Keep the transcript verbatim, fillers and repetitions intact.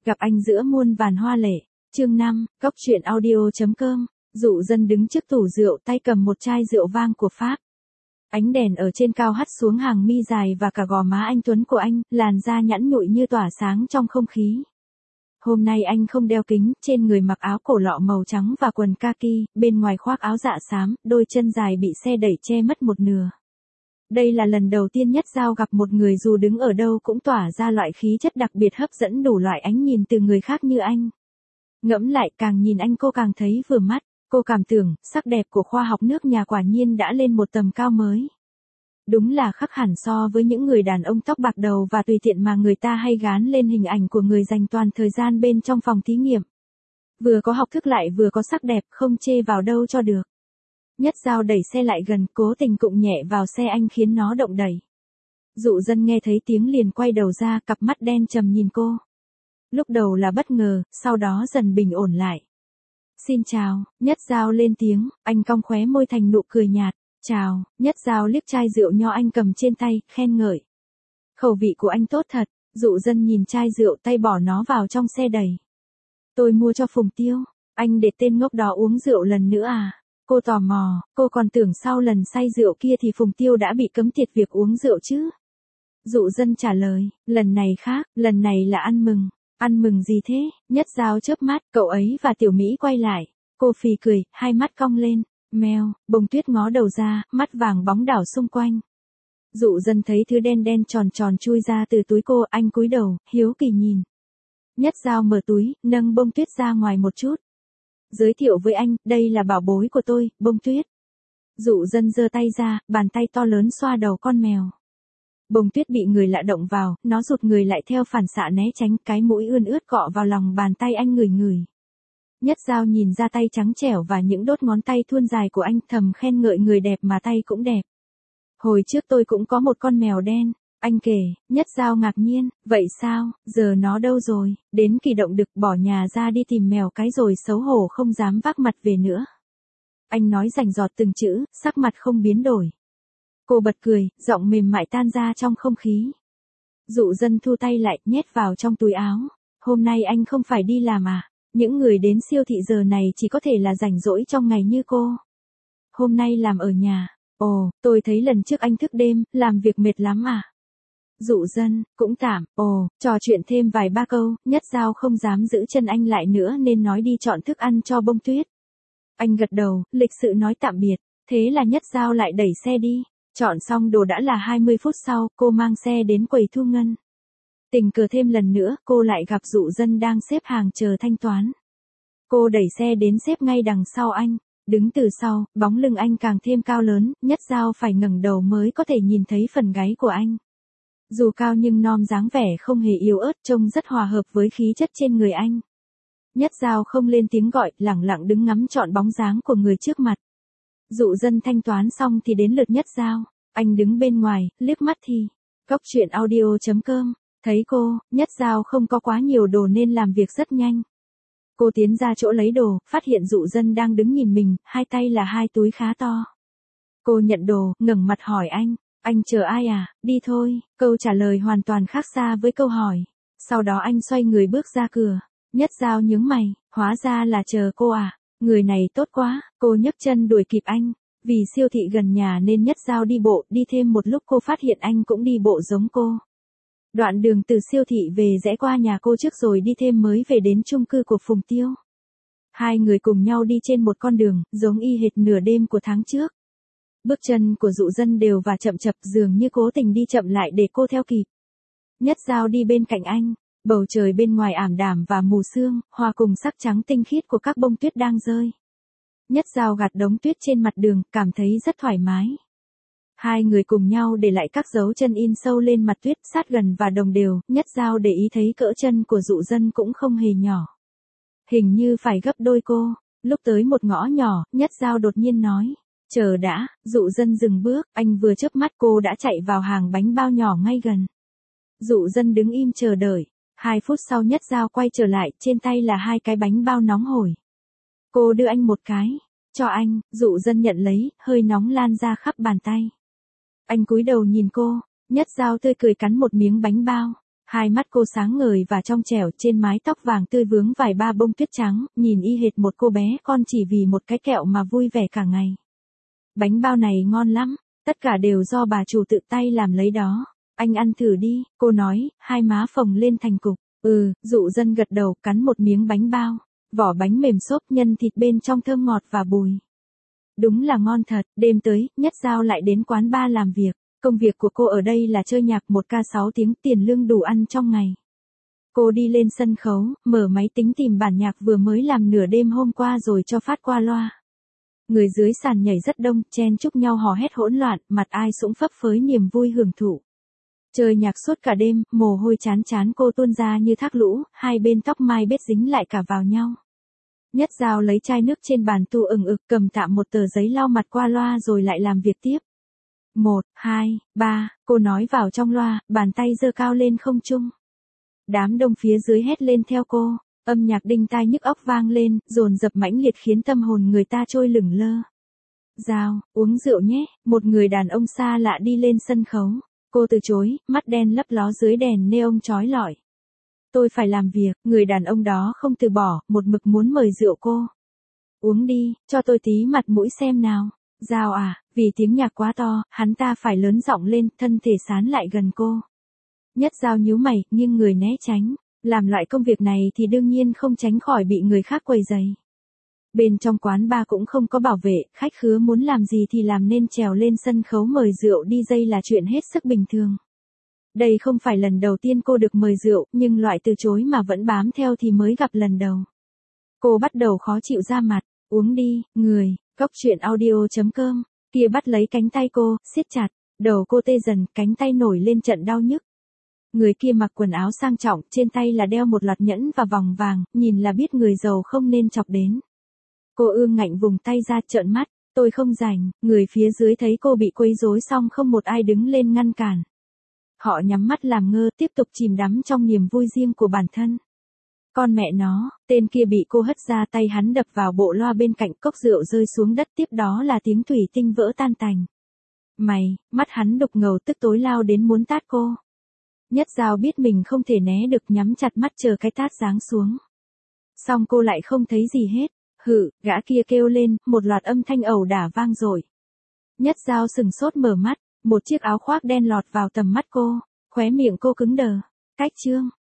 Gặp anh giữa muôn vàn hoa lệ. Chương năm, Cóc truyện audio.com. Dụ Dân đứng trước tủ rượu, tay cầm một chai rượu vang của Pháp. Ánh đèn ở trên cao hắt xuống hàng mi dài và cả gò má anh tuấn của anh, làn da nhẵn nhụi như tỏa sáng trong không khí. Hôm nay anh không đeo kính, trên người mặc áo cổ lọ màu trắng và quần kaki, bên ngoài khoác áo dạ xám, đôi chân dài bị xe đẩy che mất một nửa. Đây là lần đầu tiên Nhất Giao gặp một người dù đứng ở đâu cũng tỏa ra loại khí chất đặc biệt hấp dẫn đủ loại ánh nhìn từ người khác như anh. Ngẫm lại, càng nhìn anh cô càng thấy vừa mắt, cô cảm tưởng, sắc đẹp của khoa học nước nhà quả nhiên đã lên một tầm cao mới. Đúng là khác hẳn so với những người đàn ông tóc bạc đầu và tùy tiện mà người ta hay gán lên hình ảnh của người dành toàn thời gian bên trong phòng thí nghiệm. Vừa có học thức lại vừa có sắc đẹp, không chê vào đâu cho được. Nhất Giao đẩy xe lại gần, cố tình cụng nhẹ vào xe anh khiến nó động đẩy. Dụ Dân nghe thấy tiếng liền quay đầu ra, cặp mắt đen trầm nhìn cô. Lúc đầu là bất ngờ, sau đó dần bình ổn lại. Xin chào, Nhất Giao lên tiếng, anh cong khóe môi thành nụ cười nhạt. Chào, Nhất Giao liếc chai rượu nho anh cầm trên tay, khen ngợi. Khẩu vị của anh tốt thật. Dụ Dân nhìn chai rượu, tay bỏ nó vào trong xe đẩy. Tôi mua cho Phùng Tiêu. Anh để tên ngốc đó uống rượu lần nữa à? Cô tò mò, cô còn tưởng sau lần say rượu kia thì Phùng Tiêu đã bị cấm tiệt việc uống rượu chứ. Dụ Dân trả lời, lần này khác, lần này là ăn mừng. Ăn mừng gì thế? Nhất Giao chớp mắt, cậu ấy và Tiểu Mỹ quay lại. Cô phì cười, hai mắt cong lên. Mèo, Bông Tuyết ngó đầu ra, mắt vàng bóng đảo xung quanh. Dụ Dân thấy thứ đen đen tròn tròn chui ra từ túi cô, anh cúi đầu, hiếu kỳ nhìn. Nhất Giao mở túi, nâng Bông Tuyết ra ngoài một chút. Giới thiệu với anh, đây là bảo bối của tôi, Bông Tuyết. Dụ Dân giơ tay ra, bàn tay to lớn xoa đầu con mèo. Bông Tuyết bị người lạ động vào, nó rụt người lại theo phản xạ né tránh, cái mũi ươn ướt cọ vào lòng bàn tay anh ngửi ngửi. Nhất Giao nhìn ra tay trắng trẻo và những đốt ngón tay thuôn dài của anh, thầm khen ngợi người đẹp mà tay cũng đẹp. Hồi trước tôi cũng có một con mèo đen, anh kể. Nhất Giao ngạc nhiên, vậy sao, giờ nó đâu rồi? Đến kỳ động đực bỏ nhà ra đi tìm mèo cái rồi xấu hổ không dám vác mặt về nữa. Anh nói rành rọt từng chữ, sắc mặt không biến đổi. Cô bật cười, giọng mềm mại tan ra trong không khí. Dụ Dân thu tay lại, nhét vào trong túi áo. Hôm nay anh không phải đi làm à? Những người đến siêu thị giờ này chỉ có thể là rảnh rỗi trong ngày như cô. Hôm nay làm ở nhà. Ồ, tôi thấy lần trước anh thức đêm, làm việc mệt lắm à? Dụ Dân, cũng tạm. Ồ, trò chuyện thêm vài ba câu, Nhất Giao không dám giữ chân anh lại nữa nên nói đi chọn thức ăn cho Bông Tuyết. Anh gật đầu, lịch sự nói tạm biệt. Thế là Nhất Giao lại đẩy xe đi. Chọn xong đồ đã là hai mươi phút sau, cô mang xe đến quầy thu ngân. Tình cờ thêm lần nữa, cô lại gặp Dụ Dân đang xếp hàng chờ thanh toán. Cô đẩy xe đến xếp ngay đằng sau anh. Đứng từ sau, bóng lưng anh càng thêm cao lớn, Nhất Giao phải ngẩng đầu mới có thể nhìn thấy phần gáy của anh. Dù cao nhưng non dáng vẻ không hề yếu ớt, trông rất hòa hợp với khí chất trên người anh. Nhất Giao không lên tiếng gọi, lẳng lặng đứng ngắm trọn bóng dáng của người trước mặt. Dụ Dân thanh toán xong thì đến lượt Nhất Giao. Anh đứng bên ngoài, liếc mắt thì. Cóc truyện audio.com. Thấy cô, Nhất Giao không có quá nhiều đồ nên làm việc rất nhanh. Cô tiến ra chỗ lấy đồ, phát hiện Dụ Dân đang đứng nhìn mình, hai tay là hai túi khá to. Cô nhận đồ, ngẩng mặt hỏi anh, anh chờ ai à, đi thôi. Câu trả lời hoàn toàn khác xa với câu hỏi. Sau đó anh xoay người bước ra cửa. Nhất Giao nhướng mày, hóa ra là chờ cô à, người này tốt quá. Cô nhấc chân đuổi kịp anh. Vì siêu thị gần nhà nên Nhất Giao đi bộ, đi thêm một lúc cô phát hiện anh cũng đi bộ giống cô. Đoạn đường từ siêu thị về rẽ qua nhà cô trước rồi đi thêm mới về đến chung cư của Phùng Tiêu. Hai người cùng nhau đi trên một con đường, giống y hệt nửa đêm của tháng trước. Bước chân của Dụ Dân đều và chậm chập, dường như cố tình đi chậm lại để cô theo kịp. Nhất Giao đi bên cạnh anh, bầu trời bên ngoài ảm đạm và mù sương, hòa cùng sắc trắng tinh khiết của các bông tuyết đang rơi. Nhất Giao gạt đống tuyết trên mặt đường, cảm thấy rất thoải mái. Hai người cùng nhau để lại các dấu chân in sâu lên mặt tuyết, sát gần và đồng đều. Nhất Giao để ý thấy cỡ chân của Dụ Dân cũng không hề nhỏ. Hình như phải gấp đôi cô. Lúc tới một ngõ nhỏ, Nhất Giao đột nhiên nói, chờ đã. Dụ Dân dừng bước, anh vừa chớp mắt cô đã chạy vào hàng bánh bao nhỏ ngay gần. Dụ Dân đứng im chờ đợi. Hai phút sau Nhất Giao quay trở lại, trên tay là hai cái bánh bao nóng hổi. Cô đưa anh một cái, cho anh. Dụ Dân nhận lấy, hơi nóng lan ra khắp bàn tay. Anh cúi đầu nhìn cô, Nhất Giao tươi cười cắn một miếng bánh bao. Hai mắt cô sáng ngời và trong trẻo, trên mái tóc vàng tươi vướng vài ba bông tuyết trắng, nhìn y hệt một cô bé con chỉ vì một cái kẹo mà vui vẻ cả ngày. Bánh bao này ngon lắm, tất cả đều do bà chủ tự tay làm lấy đó. Anh ăn thử đi, cô nói, hai má phồng lên thành cục. Ừ, Dụ Dân gật đầu, cắn một miếng bánh bao. Vỏ bánh mềm xốp, nhân thịt bên trong thơm ngọt và bùi. Đúng là ngon thật. Đêm tới, Nhất Giao lại đến quán bar làm việc. Công việc của cô ở đây là chơi nhạc một ca sáu tiếng, tiền lương đủ ăn trong ngày. Cô đi lên sân khấu, mở máy tính tìm bản nhạc vừa mới làm nửa đêm hôm qua rồi cho phát qua loa. Người dưới sàn nhảy rất đông, chen chúc nhau hò hét hỗn loạn, mặt ai cũng phấp phới niềm vui hưởng thụ. Chơi nhạc suốt cả đêm, mồ hôi chán chán cô tuôn ra như thác lũ, hai bên tóc mai bết dính lại cả vào nhau. Nhất Giao lấy chai nước trên bàn tu ừng ực, cầm tạm một tờ giấy lau mặt qua loa rồi lại làm việc tiếp. Một, hai, ba, cô nói vào trong loa, bàn tay giơ cao lên không trung. Đám đông phía dưới hét lên theo cô, âm nhạc đinh tai nhức óc vang lên, dồn dập mãnh liệt khiến tâm hồn người ta trôi lửng lơ. Giao, uống rượu nhé, một người đàn ông xa lạ đi lên sân khấu. Cô từ chối, mắt đen lấp ló dưới đèn neon chói lọi. Tôi phải làm việc, người đàn ông đó không từ bỏ, một mực muốn mời rượu cô. Uống đi, cho tôi tí mặt mũi xem nào. Giao à, vì tiếng nhạc quá to, hắn ta phải lớn giọng lên, thân thể sán lại gần cô. Nhất Giao nhíu mày, nghiêng người né tránh. Làm loại công việc này thì đương nhiên không tránh khỏi bị người khác quấy rầy. Bên trong quán bar cũng không có bảo vệ, khách khứa muốn làm gì thì làm nên trèo lên sân khấu mời rượu đi dây là chuyện hết sức bình thường. Đây không phải lần đầu tiên cô được mời rượu, nhưng loại từ chối mà vẫn bám theo thì mới gặp lần đầu. Cô bắt đầu khó chịu ra mặt, uống đi, người, Cốc Truyện Audio chấm com, kia bắt lấy cánh tay cô, siết chặt, đầu cô tê dần, cánh tay nổi lên trận đau nhức. Người kia mặc quần áo sang trọng, trên tay là đeo một loạt nhẫn và vòng vàng, nhìn là biết người giàu không nên chọc đến. Cô ương ngạnh vùng tay ra trợn mắt, tôi không rảnh, người phía dưới thấy cô bị quấy rối xong không một ai đứng lên ngăn cản. Họ nhắm mắt làm ngơ tiếp tục chìm đắm trong niềm vui riêng của bản thân. Con mẹ nó, tên kia bị cô hất ra tay hắn đập vào bộ loa bên cạnh cốc rượu rơi xuống đất tiếp đó là tiếng thủy tinh vỡ tan tành. Mày, mắt hắn đục ngầu tức tối lao đến muốn tát cô. Nhất Giao biết mình không thể né được nhắm chặt mắt chờ cái tát giáng xuống. Xong cô lại không thấy gì hết. Hự, gã kia kêu lên, một loạt âm thanh ẩu đả vang dội. Nhất Giao sừng sốt mở mắt, một chiếc áo khoác đen lọt vào tầm mắt cô, khóe miệng cô cứng đờ. Cách chương.